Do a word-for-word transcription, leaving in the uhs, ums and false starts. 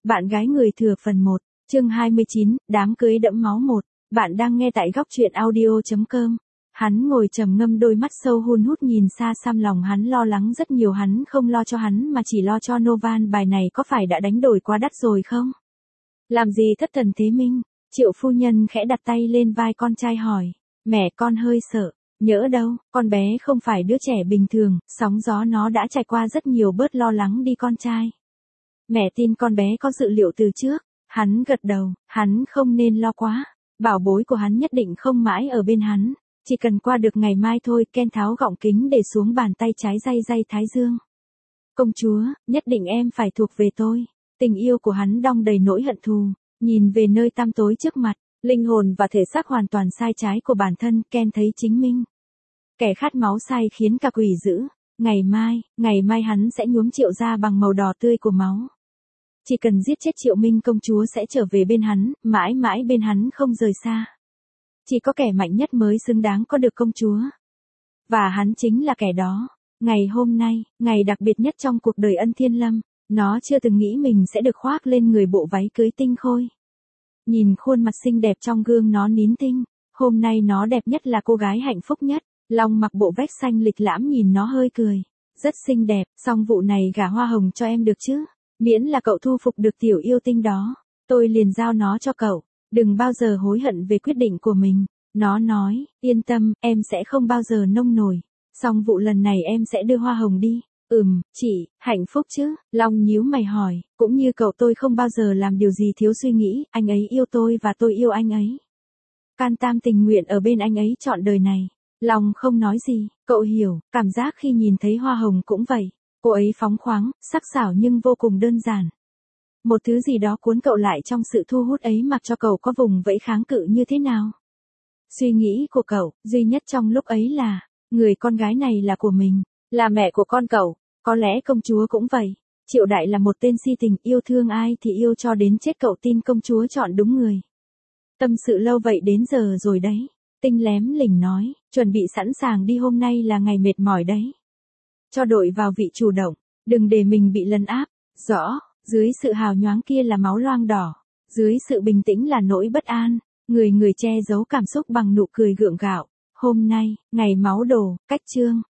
Bạn gái người thừa phần một, chương hai mươi chín, đám cưới đẫm máu một. Bạn đang nghe tại góc truyện audio chấm com. Hắn ngồi trầm ngâm, đôi mắt sâu hun hút nhìn xa xăm, lòng hắn lo lắng rất nhiều. Hắn không lo cho hắn mà chỉ lo cho Novan. Bài này có phải đã đánh đổi quá đắt rồi không? Làm gì thất thần thế Minh? Triệu phu nhân khẽ đặt tay lên vai con trai hỏi. Mẹ, con hơi sợ. Nhỡ đâu, con bé không phải đứa trẻ bình thường, sóng gió nó đã trải qua rất nhiều, bớt lo lắng đi con trai. Mẹ tin con bé có dự liệu từ trước. Hắn gật đầu, hắn không nên lo quá. Bảo bối của hắn nhất định không mãi ở bên hắn. Chỉ cần qua được ngày mai thôi. Ken tháo gọng kính để xuống bàn tay trái, day day thái dương. Công chúa, nhất định em phải thuộc về tôi. Tình yêu của hắn đong đầy nỗi hận thù. Nhìn về nơi tăm tối trước mặt, linh hồn và thể xác hoàn toàn sai trái của bản thân. Ken thấy chính mình kẻ khát máu say khiến cả quỷ dữ. Ngày mai, ngày mai hắn sẽ nhuốm Triệu gia bằng màu đỏ tươi của máu. Chỉ cần giết chết Triệu Minh, công chúa sẽ trở về bên hắn, mãi mãi bên hắn không rời xa. Chỉ có kẻ mạnh nhất mới xứng đáng có được công chúa. Và hắn chính là kẻ đó. Ngày hôm nay, ngày đặc biệt nhất trong cuộc đời Ân Thiên Lâm, nó chưa từng nghĩ mình sẽ được khoác lên người bộ váy cưới tinh khôi. Nhìn khuôn mặt xinh đẹp trong gương, nó nín thinh. Hôm nay nó đẹp nhất, là cô gái hạnh phúc nhất. Long mặc bộ vest xanh lịch lãm, nhìn nó hơi cười. Rất xinh đẹp, song vụ này gả hoa hồng cho em được chứ? Miễn là cậu thu phục được tiểu yêu tinh đó, tôi liền giao nó cho cậu. Đừng bao giờ hối hận về quyết định của mình. Nó nói, yên tâm, em sẽ không bao giờ nông nổi. Song vụ lần này em sẽ đưa hoa hồng đi. Ừm, chị, hạnh phúc chứ? Long nhíu mày hỏi, cũng như cậu, tôi không bao giờ làm điều gì thiếu suy nghĩ. Anh ấy yêu tôi và tôi yêu anh ấy. Can tam tình nguyện ở bên anh ấy trọn đời này. Long không nói gì, cậu hiểu, cảm giác khi nhìn thấy hoa hồng cũng vậy. Cô ấy phóng khoáng, sắc sảo nhưng vô cùng đơn giản. Một thứ gì đó cuốn cậu lại trong sự thu hút ấy, mặc cho cậu có vùng vẫy kháng cự như thế nào. Suy nghĩ của cậu, duy nhất trong lúc ấy là, người con gái này là của mình, là mẹ của con cậu. Có lẽ công chúa cũng vậy. Triệu Đại là một tên si tình, yêu thương ai thì yêu cho đến chết. Cậu tin công chúa chọn đúng người. Tâm sự lâu vậy đến giờ rồi đấy. Tinh lém lỉnh nói, chuẩn bị sẵn sàng đi, hôm nay là ngày mệt mỏi đấy. Cho đội vào vị chủ động, đừng để mình bị lấn áp. Rõ, dưới sự hào nhoáng kia là máu loang đỏ, dưới sự bình tĩnh là nỗi bất an. Người người che giấu cảm xúc bằng nụ cười gượng gạo. Hôm nay, ngày máu đổ, cách chương.